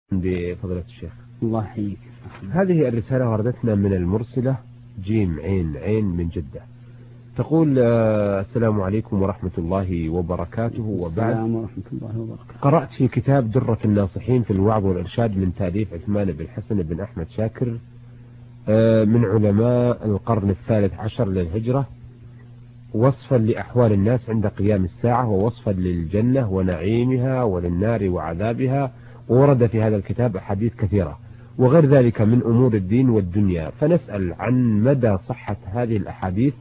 بفضيلة الشيخ. الله يحييك. هذه الرسالة وردتنا من المرسلة جيم عين عين من جدة. تقول السلام عليكم ورحمة الله وبركاته. وبعد السلام ورحمة الله وبركاته. قرأت في كتاب درة الناصحين في الوعظ والإرشاد من تأليف عثمان بن حسن بن أحمد شاكر من علماء القرن الثالث عشر للهجرة، وصفا لأحوال الناس عند قيام الساعة، ووصفا للجنة ونعيمها وللنار وعذابها، وورد في هذا الكتاب أحاديث كثيرة وغير ذلك من أمور الدين والدنيا، فنسأل عن مدى صحة هذه الأحاديث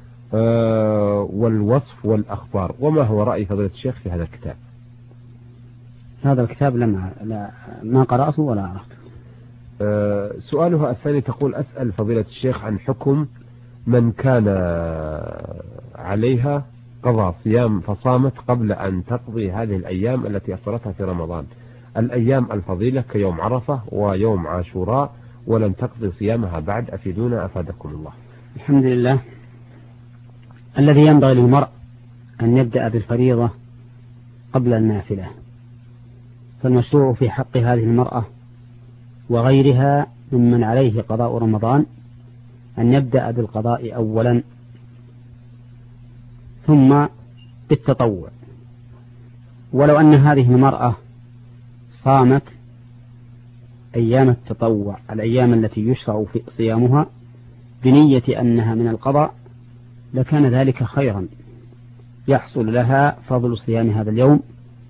والوصف والأخبار، وما هو رأي فضيلة الشيخ في هذا الكتاب؟ هذا الكتاب ما قرأته ولا عرفته. سؤالها الثاني تقول أسأل فضيلة الشيخ عن حكم من كان عليها قضى صيام فصامت قبل أن تقضي هذه الأيام التي أفطرتها في رمضان، الأيام الفضيلة كيوم عرفة ويوم عاشوراء، ولن تقضي صيامها بعد، أفيدونا أفادكم الله. الحمد لله. الذي ينبغي للمرء أن يبدأ بالفريضة قبل النافلة، فالمشروع في حق هذه المرأة وغيرها ممن عليه قضاء رمضان أن يبدأ بالقضاء أولا ثم بالتطوع. ولو أن هذه المرأة صامت أيام التطوع، الأيام التي يشرع في صيامها بنية أنها من القضاء، لكان ذلك خيرا، يحصل لها فضل صيام هذا اليوم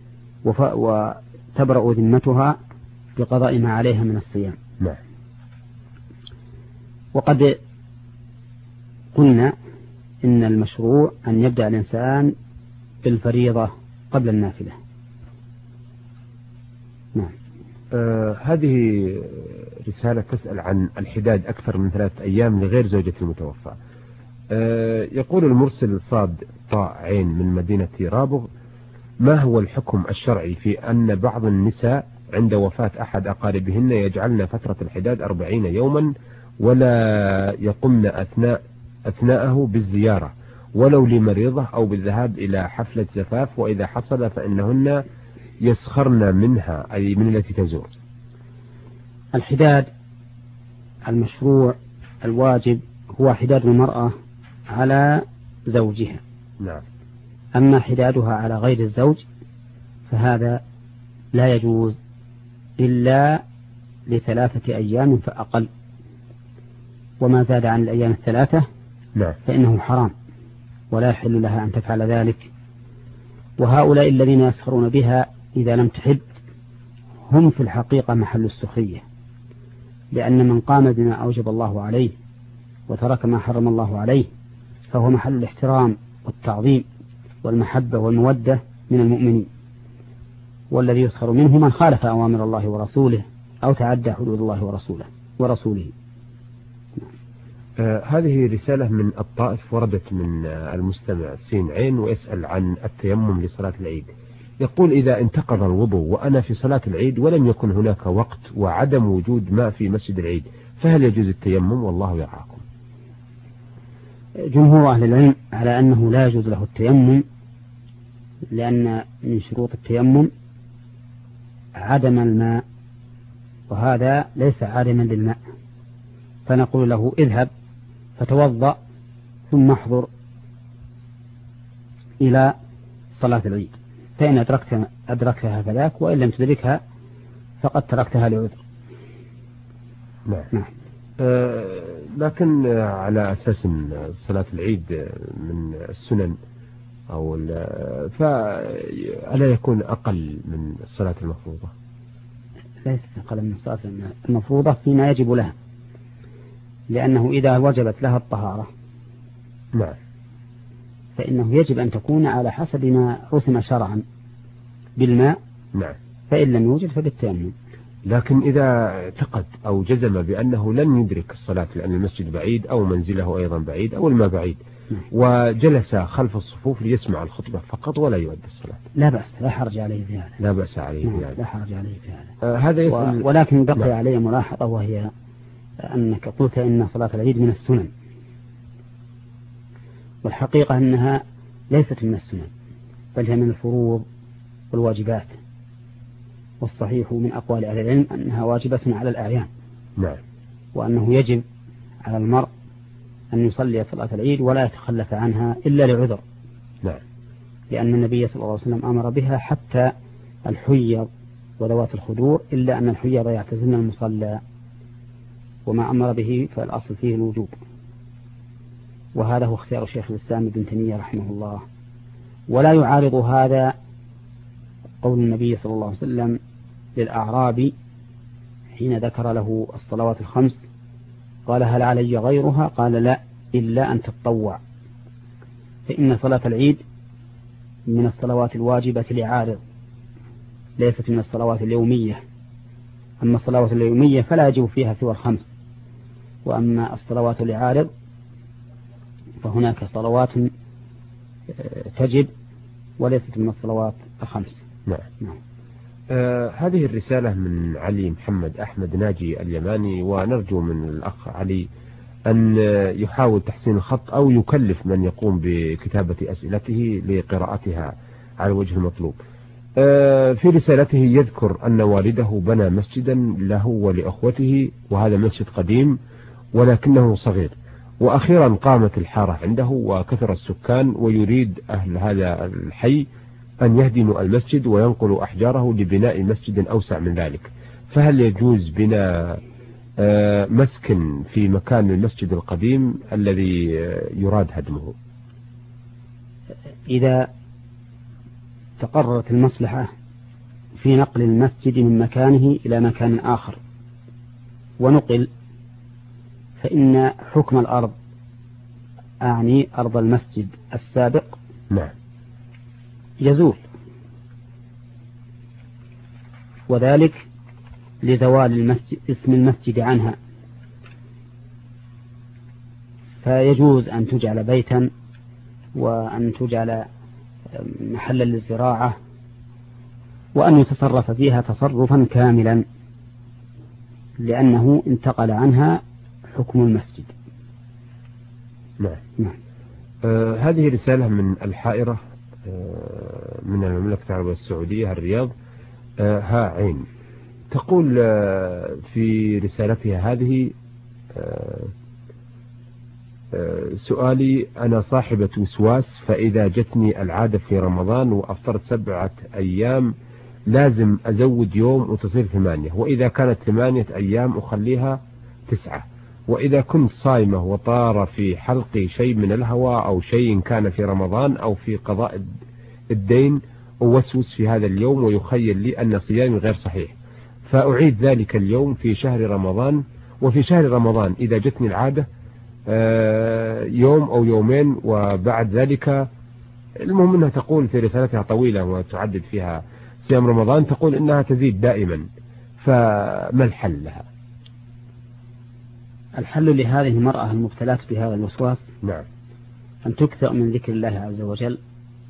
وتبرأ ذمتها بقضاء ما عليها من الصيام. وقد قلنا إن المشروع أن يبدأ الإنسان بالفريضة قبل النافلة. نعم. هذه رسالة تسأل عن الحداد أكثر من 3 أيام لغير زوجة المتوفى. يقول المرسل صاد طاء عين من مدينة رابغ: ما هو الحكم الشرعي في أن بعض النساء عند وفاة أحد أقاربهن يجعلن فترة الحداد 40 يوما ولا يقمن أثناءه بالزيارة ولو لمريضة أو بالذهاب إلى حفلة زفاف، وإذا حصل فإنهن يسخرن منها، أي من التي تزور؟ الحداد المشروع الواجب هو حداد المرأة على زوجها. نعم. أما حدادها على غير الزوج فهذا لا يجوز إلا ل3 أيام فأقل، وما زاد عن الأيام 3 نعم فإنه حرام ولا يحل لها أن تفعل ذلك. وهؤلاء الذين يسخرون بها إذا لم تحد هم في الحقيقة محل السخرية، لأن من قام بما أوجب الله عليه وترك ما حرم الله عليه فهو محل الاحترام والتعظيم والمحبة والمودة من المؤمنين، والذي يسخر منه من خالف أوامر الله ورسوله أو تعدى حدود الله ورسوله. هذه رسالة من الطائف وردت من المستمع سين عين، ويسأل عن التيمم لصلاة العيد. يقول: إذا انتقض الوضوء وأنا في صلاة العيد ولم يكن هناك وقت وعدم وجود ماء في مسجد العيد، فهل يجوز التيمم؟ والله يرعاكم. جمهور أهل العلم على أنه لا يجوز له التيمم، لأن من شروط التيمم عدم الماء، وهذا ليس عادما للماء، فنقول له: اذهب فتوضأ ثم احضر إلى صلاة العيد، فإن أدركتها فذاك، وإن لم تدركها فقد تركتها لعذر. نعم. لكن على أساس صلاة العيد من السنن أو فألا يكون أقل من الصلاة المفروضة؟ ليس أقل من الصلاة المفروضة فيما يجب لها، لأنه إذا وجبت لها الطهارة نعم فإنه يجب أن تكون على حسب ما رسم شرعا بالماء. نعم. فإن لم يوجد فبالتيمم. لكن إذا اعتقد أو جزم بأنه لن يدرك الصلاة لأن المسجد بعيد أو منزله أيضا بعيد أو الماء بعيد، وجلس خلف الصفوف ليسمع الخطبة فقط ولا يؤدي الصلاة، لا بأس، لا حرج عليه في هذا. لا بأس عليه في هذا. لا حرج عليه في هذا. هذا يسأل. ولكن بقي عليه ملاحظة، وهي أنك قلت إن صلاة العيد من السنن، والحقيقة أنها ليست من السنن، بل هي من الفروض والواجبات، والصحيح من أقوال أهل العلم أنها واجبة على الأعيان. نعم. وأنه يجب على المرء أن يصلي صلاة العيد ولا يتخلف عنها إلا لعذر. نعم. لأن النبي صلى الله عليه وسلم أمر بها حتى الحيض وذوات الخدور، إلا أن الحيض يعتزلن المصلى، وما أمر به فالأصل فيه الوجوب. وهذا هو اختيار شيخ الإسلام ابن تيمية رحمه الله. ولا يعارض هذا قول النبي صلى الله عليه وسلم للأعرابي حين ذكر له الصلوات الخمس قال: هل علي غيرها؟ قال: لا، إلا أن تتطوع، فإن صلاة العيد من الصلوات الواجبة لعارض، ليست من الصلوات اليومية. أما الصلوات اليومية فلا يجب فيها سوى الخمس، وأما الصلوات لعارض فهناك صلوات تجب وليست من الصلوات الخمس. نعم. هذه الرسالة من علي محمد أحمد ناجي اليماني، ونرجو من الأخ علي أن يحاول تحسين الخط أو يكلف من يقوم بكتابة أسئلته لقراءتها على الوجه المطلوب. في رسالته يذكر أن والده بنى مسجدا له ولأخوته، وهذا مسجد قديم ولكنه صغير، وأخيرا قامت الحارة عنده وكثر السكان، ويريد أهل هذا الحي أن يهدموا المسجد وينقلوا أحجاره لبناء مسجد أوسع من ذلك، فهل يجوز بناء مسكن في مكان المسجد القديم الذي يراد هدمه؟ إذا تقررت المصلحة في نقل المسجد من مكانه إلى مكان آخر ونقل، فإن حكم الأرض، أعني أرض المسجد السابق، نعم، يزول، وذلك لزوال المسجد اسم المسجد عنها، فيجوز أن تجعل بيتا وأن تجعل محلا للزراعة وأن يتصرف فيها تصرفا كاملا، لأنه انتقل عنها حكم المسجد. نعم. هذه رسالة من الحائرة من المملكة العربية السعودية الرياض، ها عين، تقول في رسالتها هذه: سؤالي: أنا صاحبة وسواس، فإذا جتني العادة في رمضان وأفطرت 7 أيام لازم أزود يوم وتصير 8، وإذا كانت 8 أيام أخليها 9، وإذا كنت صايمة وطار في حلقي شيء من الهوى أو شيء كان في رمضان أو في قضاء الدين أوسوس في هذا اليوم ويخيل لي أن صيامي غير صحيح، فأعيد ذلك اليوم في شهر رمضان، وفي شهر رمضان إذا جتني العادة يوم أو يومين وبعد ذلك. المهم أنها تقول في رسالتها طويلة وتعدد فيها صيام رمضان، تقول إنها تزيد دائما، فما الحل لها؟ الحل لهذه المرأة المبتلاة بهذا الوسواس نعم، أن تكثر من ذكر الله عز وجل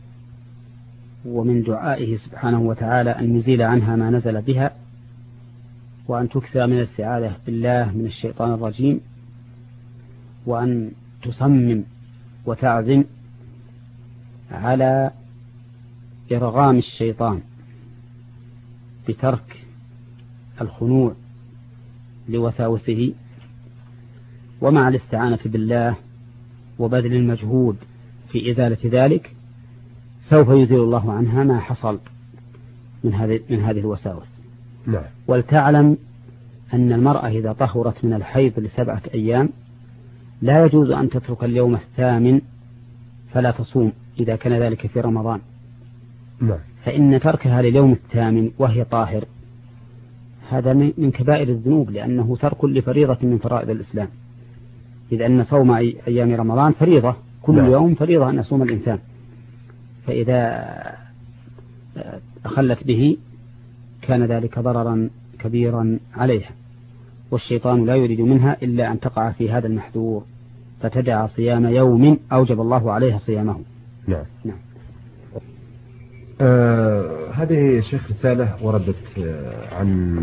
ومن دعائه سبحانه وتعالى أن يزيل عنها ما نزل بها، وأن تكثر من الاستعاذة بالله من الشيطان الرجيم، وأن تصمم وتعزم على إرغام الشيطان بترك الخنوع لوساوسه، ومع الاستعانة بالله وبذل المجهود في إزالة ذلك سوف يزيل الله عنها ما حصل من هذه الوساوس. نعم. ولتعلم أن المرأة إذا طهرت من الحيض ل7 أيام لا يجوز أن تترك اليوم الثامن فلا تصوم إذا كان ذلك في رمضان. نعم. فإن تركها لليوم الثامن وهي طاهر هذا من كبائر الذنوب، لأنه ترك لفريضة من فرائض الإسلام، إذ أن صوم أيام رمضان فريضة، كل نعم. يوم فريضة أن يصوم الإنسان، فإذا أخلت به كان ذلك ضررا كبيرا عليها، والشيطان لا يريد منها إلا أن تقع في هذا المحذور فتدع صيام يوم أوجب الله عليها صيامه. نعم. نعم. هذه شيخ رسالة وردت عن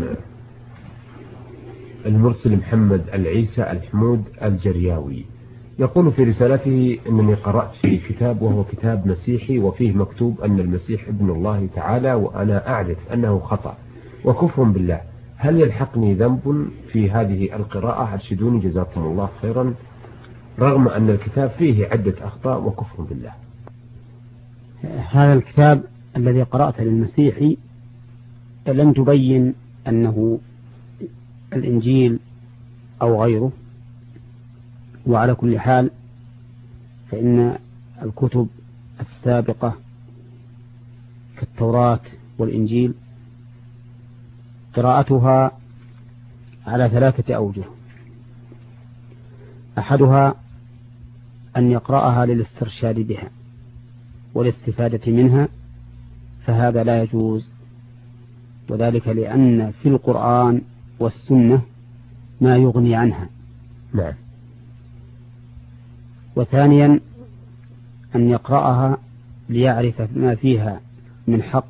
المرسل محمد العيسى الحمود الجرياوي، يقول في رسالته: إنني قرأت في كتاب وهو كتاب مسيحي وفيه مكتوب أن المسيح ابن الله تعالى، وأنا أعرف أنه خطأ، وكفر بالله، هل يلحقني ذنب في هذه القراءة؟ أرشدوني جزاكم الله خيرا، رغم أن الكتاب فيه عدة أخطاء وكفر بالله. هذا الكتاب الذي قرأت للمسيحي لم تبين أنه الإنجيل أو غيره، وعلى كل حال فإن الكتب السابقة كالتوراة والإنجيل قراءتها على 3 أوجه. أحدها أن يقرأها للاسترشاد بها والاستفادة منها، فهذا لا يجوز، وذلك لأن في القرآن والسنة ما يغني عنها. نعم. وثانيا أن يقرأها ليعرف ما فيها من حق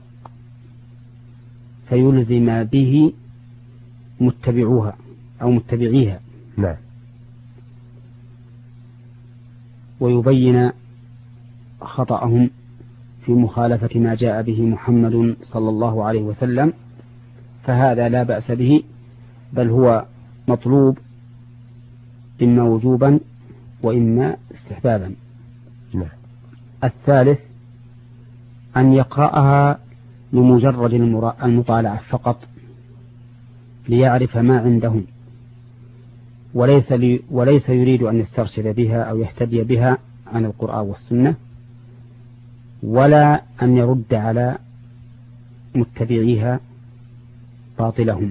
فيلزم به متبعوها أو متبعيها. نعم. ويبين خطأهم في مخالفة ما جاء به محمد صلى الله عليه وسلم، فهذا لا بأس به، بل هو مطلوب إما وجوبا وإما استحبابا. نعم. الثالث أن يقرأها لمجرد المطالعة فقط ليعرف ما عندهم، وليس يريد أن يسترشد بها أو يهتدي بها عن القرآن والسنة، ولا أن يرد على متبعيها باطلهم.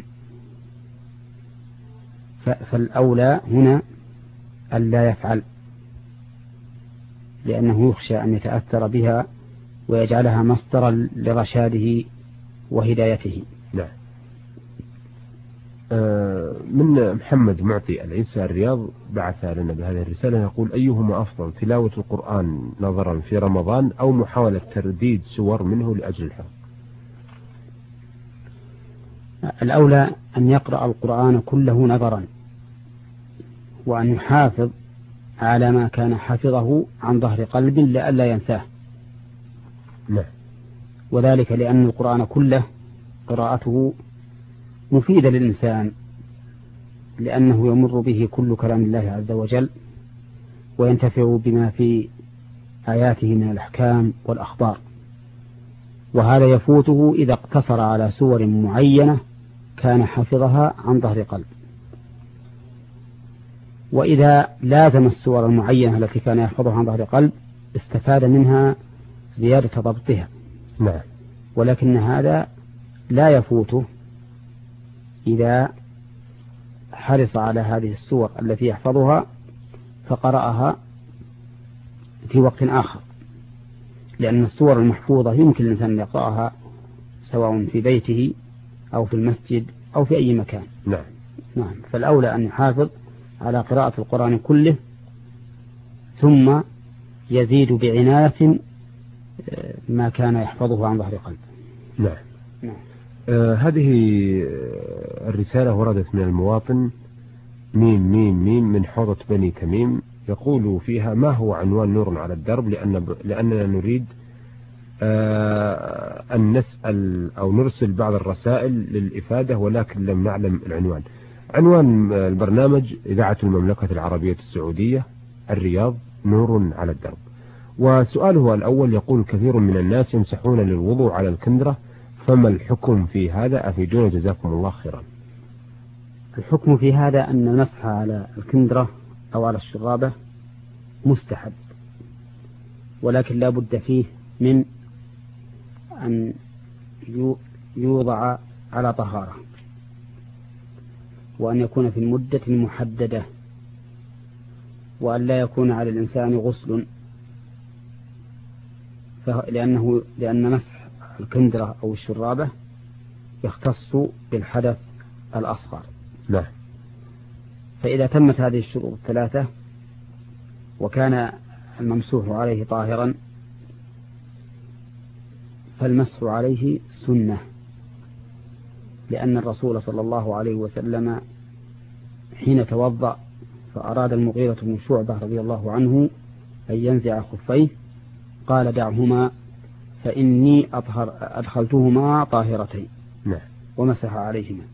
فالأولى هنا ألا يفعل، لأنه يخشى أن يتأثر بها ويجعلها مصدرا لرشاده وهدايته. نعم. من محمد معطي العيسى الرياض بعث لنا بهذه الرسالة، يقول: أيهما أفضل، تلاوة القرآن نظرا في رمضان أو محاولة ترديد سور منه لأجل الحفظ؟ الأولى أن يقرأ القرآن كله نظرا، وأن يحافظ على ما كان حفظه عن ظهر قلب لئلا ينساه. نعم. وذلك لأن القرآن كله قراءته مفيدة للإنسان، لأنه يمر به كل كلام الله عز وجل، وينتفع بما في آياته من الأحكام والأخبار، وهذا يفوته إذا اقتصر على سور معينة كان حفظها عن ظهر قلب. وإذا لازم السور المعينة التي كان يحفظها عن ظهر قلب استفاد منها زيادة ضبطها. نعم. ولكن هذا لا يفوته إذا حرص على هذه السور التي يحفظها فقرأها في وقت آخر، لأن السور المحفوظة يمكن الإنسان أن يقرأها سواء في بيته أو في المسجد أو في أي مكان. نعم. نعم. فالأولى أن يحافظ على قراءة القرآن كله، ثم يزيد بعناية ما كان يحفظه عن ظهر قلب. نعم. نعم. هذه الرسالة وردت من المواطن ميم ميم ميم من حوضة بني تميم، يقول فيها: ما هو عنوان نور على الدرب؟ لأننا نريد أن نسأل أو نرسل بعض الرسائل للإفادة، ولكن لم نعلم العنوان. عنوان البرنامج: إذاعة المملكة العربية السعودية، الرياض، نور على الدرب. وسؤاله الأول يقول: كثير من الناس يمسحون للوضوء على الكندرة، فما الحكم في هذا؟ أفيدونا جزاكم الله خيرا. الحكم في هذا أن المسح على الكندرة أو على الشرابة مستحب، ولكن لا بد فيه من أن يوضع على طهارة، وأن يكون في المدة المحددة، وأن لا يكون على الإنسان غسل، لأن مسح الكندرة أو الشرابة يختص بالحدث الأصغر. نعم. فإذا تمت هذه الشروط الثلاثة وكان الممسوح عليه طاهرا فالمسح عليه سنة، لأن الرسول صلى الله عليه وسلم حين توضأ فأراد المغيرة بن شعبة رضي الله عنه أن ينزع خفيه قال: دعهما فإني أدخلتهما طاهرتين. نعم. ومسح عليهما.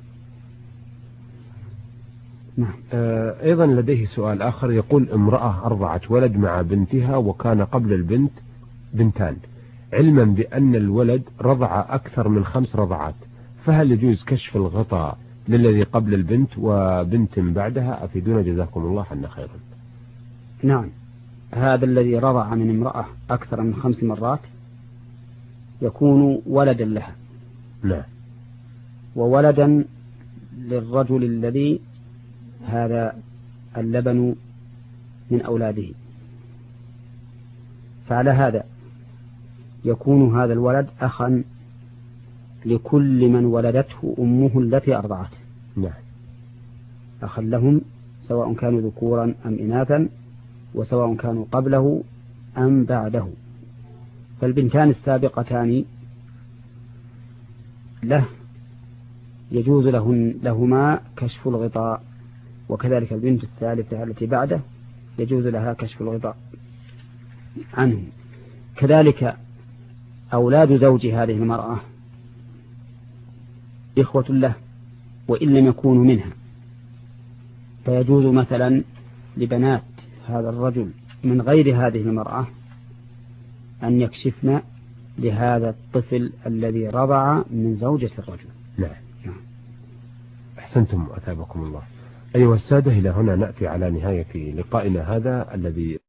نعم. أيضا لديه سؤال آخر، يقول امرأة أرضعت ولد مع بنتها وكان قبل البنت بنتان، علما بأن الولد رضع أكثر من 5 رضعات، فهل يجوز كشف الغطاء للذي قبل البنت وبنت بعدها؟ أفيدونا جزاكم الله عنا خيرا. نعم، هذا الذي رضع من امرأة أكثر من 5 مرات يكون ولدا لها. نعم. وولدا للرجل الذي هذا اللبن من أولاده، فعلى هذا يكون هذا الولد أخا لكل من ولدته أمه التي أرضعته. نعم. أخا لهم سواء كانوا ذكورا أم إناثا، وسواء كانوا قبله أم بعده. فالبنتان السابقتان له يجوز لهما كشف الغطاء، وكذلك البنت الثالثة التي بعده يجوز لها كشف الغطاء عنه. كذلك أولاد زوج هذه المرأة إخوة له وإن لم يكونوا منها، فيجوز مثلا لبنات هذا الرجل من غير هذه المرأة أن يكشفن لهذا الطفل الذي رضع من زوجة الرجل. نعم. أحسنتم وأثابكم الله. أيها السادة، إلى هنا نأتي على نهاية لقائنا هذا الذي